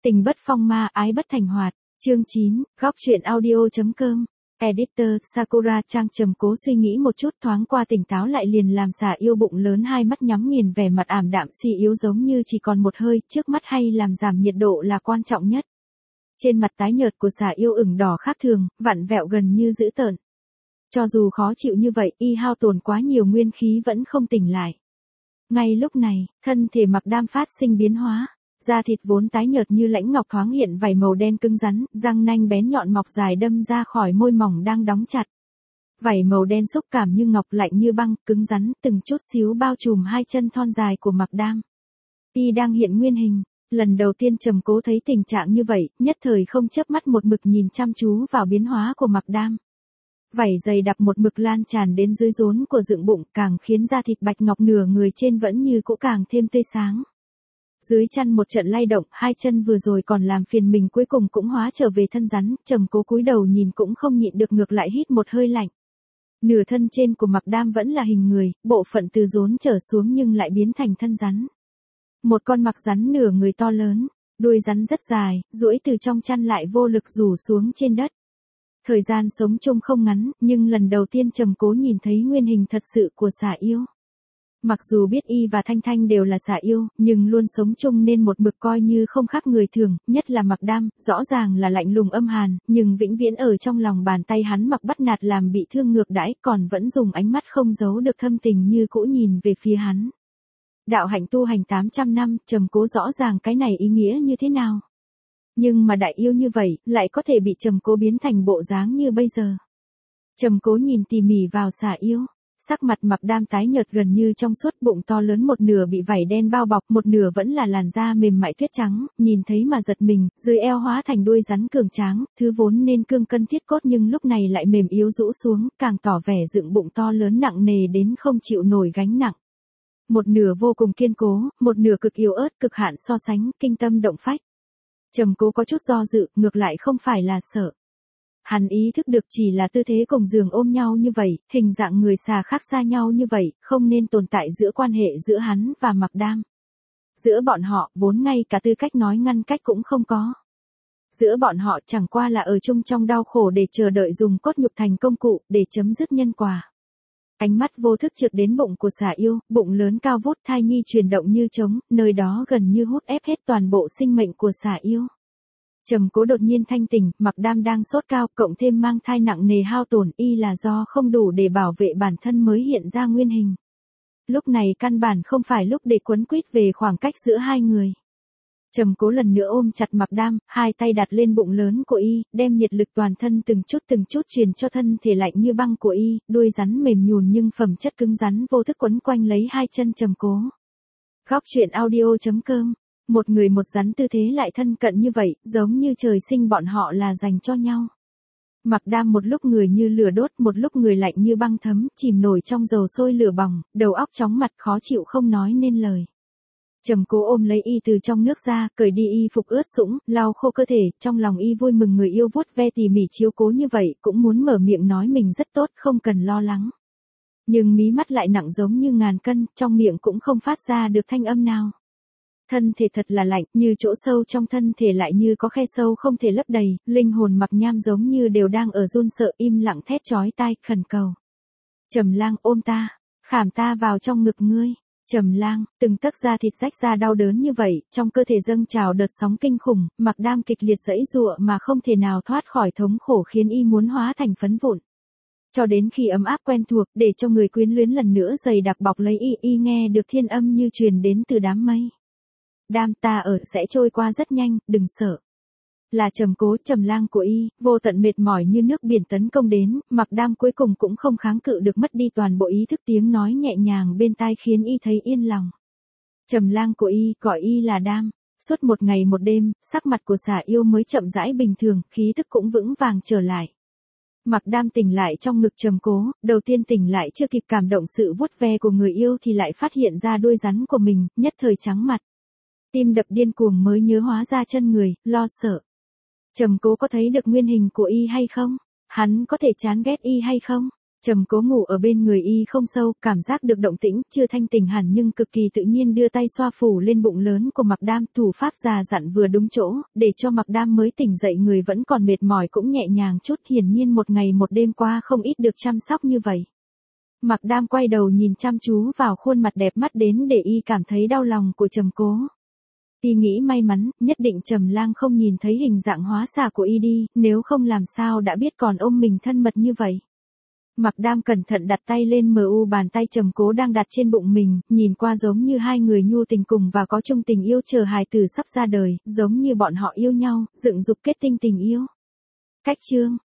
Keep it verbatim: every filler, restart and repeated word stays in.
Tình bất phong ma, ái bất thành hoạt. Chương chín, góc truyện audio.com. Editor, Sakura Trang trầm cố suy nghĩ một chút thoáng qua tỉnh táo lại liền làm xả yêu bụng lớn hai mắt nhắm nghiền vẻ mặt ảm đạm suy yếu giống như chỉ còn một hơi, trước mắt hay làm giảm nhiệt độ là quan trọng nhất. Trên mặt tái nhợt của xả yêu ửng đỏ khác thường, vặn vẹo gần như dữ tợn. Cho dù khó chịu như vậy, y hao tổn quá nhiều nguyên khí vẫn không tỉnh lại. Ngay lúc này, thân thể Mặc Đam phát sinh biến hóa. Da thịt vốn tái nhợt như lãnh ngọc thoáng hiện vảy màu đen cứng rắn, răng nanh bén nhọn mọc dài đâm ra khỏi môi mỏng đang đóng chặt. Vảy màu đen xúc cảm như ngọc lạnh như băng, cứng rắn, từng chút xíu bao trùm hai chân thon dài của Mặc Đam. Y đang hiện nguyên hình. Lần đầu tiên trầm cố thấy tình trạng như vậy, nhất thời không chớp mắt một mực nhìn chăm chú vào biến hóa của Mặc Đam. Vảy dày đặc một mực lan tràn đến dưới rốn của dựng bụng, càng khiến da thịt bạch ngọc nửa người trên vẫn như cũ càng thêm tươi sáng. Dưới chân một trận lay động, hai chân vừa rồi còn làm phiền mình cuối cùng cũng hóa trở về thân rắn, trầm cố cúi đầu nhìn cũng không nhịn được ngược lại hít một hơi lạnh. Nửa thân trên của Mặc Đam vẫn là hình người, bộ phận từ rốn trở xuống nhưng lại biến thành thân rắn. Một con mặc rắn nửa người to lớn, đuôi rắn rất dài, duỗi từ trong chăn lại vô lực rủ xuống trên đất. Thời gian sống chung không ngắn, nhưng lần đầu tiên trầm cố nhìn thấy nguyên hình thật sự của xả yêu. Mặc dù biết y và Thanh Thanh đều là xả yêu, nhưng luôn sống chung nên một mực coi như không khác người thường, nhất là Mặc Đam, rõ ràng là lạnh lùng âm hàn, nhưng vĩnh viễn ở trong lòng bàn tay hắn mặc bắt nạt làm bị thương ngược đãi, còn vẫn dùng ánh mắt không giấu được thâm tình như cũ nhìn về phía hắn. Đạo hạnh tu hành tám trăm năm, trầm cố rõ ràng cái này ý nghĩa như thế nào. Nhưng mà đại yêu như vậy, lại có thể bị trầm cố biến thành bộ dáng như bây giờ. Trầm cố nhìn tỉ mỉ vào xả yêu. Sắc mặt Mặc Đam tái nhợt gần như trong suốt, bụng to lớn một nửa bị vảy đen bao bọc, một nửa vẫn là làn da mềm mại tuyết trắng, nhìn thấy mà giật mình, dưới eo hóa thành đuôi rắn cường tráng, thứ vốn nên cương cân thiết cốt nhưng lúc này lại mềm yếu rũ xuống, càng tỏ vẻ dựng bụng to lớn nặng nề đến không chịu nổi gánh nặng. Một nửa vô cùng kiên cố, một nửa cực yếu ớt, cực hạn so sánh, kinh tâm động phách. Trầm cố có chút do dự, ngược lại không phải là sợ. Hắn ý thức được chỉ là tư thế cùng giường ôm nhau như vậy, hình dạng người xà khác xa nhau như vậy, không nên tồn tại giữa quan hệ giữa hắn và Mặc Đam. Giữa bọn họ, vốn ngay cả tư cách nói ngăn cách cũng không có. Giữa bọn họ chẳng qua là ở chung trong đau khổ để chờ đợi dùng cốt nhục thành công cụ, để chấm dứt nhân quả. Ánh mắt vô thức trượt đến bụng của xả yêu, bụng lớn cao vút, thai nhi chuyển động như trống, nơi đó gần như hút ép hết toàn bộ sinh mệnh của xả yêu. Trầm cố đột nhiên thanh tỉnh, Mặc Đam đang sốt cao, cộng thêm mang thai nặng nề hao tổn, y là do không đủ để bảo vệ bản thân mới hiện ra nguyên hình. Lúc này căn bản không phải lúc để quấn quýt về khoảng cách giữa hai người. Trầm cố lần nữa ôm chặt Mặc Đam, hai tay đặt lên bụng lớn của y, đem nhiệt lực toàn thân từng chút từng chút truyền cho thân thể lạnh như băng của y, đuôi rắn mềm nhùn nhưng phẩm chất cứng rắn vô thức quấn quanh lấy hai chân trầm cố. Góc truyện audio.com. Một người một rắn tư thế lại thân cận như vậy, giống như trời sinh bọn họ là dành cho nhau. Mặc Đam một lúc người như lửa đốt, một lúc người lạnh như băng thấm, chìm nổi trong dầu sôi lửa bỏng, đầu óc chóng mặt khó chịu không nói nên lời. Trầm cố ôm lấy y từ trong nước ra, cởi đi y phục ướt sũng, lau khô cơ thể, trong lòng y vui mừng người yêu vuốt ve tỉ mỉ chiếu cố như vậy, cũng muốn mở miệng nói mình rất tốt, không cần lo lắng. Nhưng mí mắt lại nặng giống như ngàn cân, trong miệng cũng không phát ra được thanh âm nào. Thân thể thật là lạnh, như chỗ sâu trong thân thể lại như có khe sâu không thể lấp đầy, linh hồn Mặc Nham giống như đều đang ở run sợ, im lặng thét chói tai, khẩn cầu. Trầm Lang ôm ta, khảm ta vào trong ngực ngươi. Trầm Lang, từng tấc da thịt rách ra đau đớn như vậy, trong cơ thể dâng trào đợt sóng kinh khủng, Mặc Đam kịch liệt giãy giụa mà không thể nào thoát khỏi thống khổ khiến y muốn hóa thành phấn vụn. Cho đến khi ấm áp quen thuộc, để cho người quyến luyến lần nữa dày đặc bọc lấy y, y nghe được thiên âm như truyền đến từ đám mây. Đam, ta ở sẽ trôi qua rất nhanh, đừng sợ. Là trầm cố, Trầm Lang của y, vô tận mệt mỏi như nước biển tấn công đến, Mặc Đam cuối cùng cũng không kháng cự được mất đi toàn bộ ý thức, tiếng nói nhẹ nhàng bên tai khiến y thấy yên lòng. Trầm Lang của y, gọi y là Đam. Suốt một ngày một đêm, sắc mặt của xả yêu mới chậm rãi bình thường, khí thức cũng vững vàng trở lại. Mặc Đam tỉnh lại trong ngực trầm cố, đầu tiên tỉnh lại chưa kịp cảm động sự vuốt ve của người yêu thì lại phát hiện ra đuôi rắn của mình, nhất thời trắng mặt. Tim đập điên cuồng mới nhớ hóa ra chân người, lo sợ. Trầm cố có thấy được nguyên hình của y hay không? Hắn có thể chán ghét y hay không? Trầm Cố ngủ ở bên người y không sâu, cảm giác được động tĩnh, chưa thanh tỉnh hẳn nhưng cực kỳ tự nhiên đưa tay xoa phủ lên bụng lớn của Mạc Đam, thủ pháp già dặn vừa đúng chỗ, để cho Mạc Đam mới tỉnh dậy người vẫn còn mệt mỏi cũng nhẹ nhàng chút, hiển nhiên một ngày một đêm qua không ít được chăm sóc như vậy. Mạc Đam quay đầu nhìn chăm chú vào khuôn mặt đẹp mắt đến để y cảm thấy đau lòng của Trầm Cố. Y nghĩ may mắn, nhất định Trầm Lang không nhìn thấy hình dạng hóa xà của y đi, nếu không làm sao đã biết còn ôm mình thân mật như vậy. Mạc Đam cẩn thận đặt tay lên mờ u bàn tay Trầm Cố đang đặt trên bụng mình, nhìn qua giống như hai người nhu tình cùng và có chung tình yêu chờ hài tử sắp ra đời, giống như bọn họ yêu nhau, dựng dục kết tinh tình yêu. Cách chương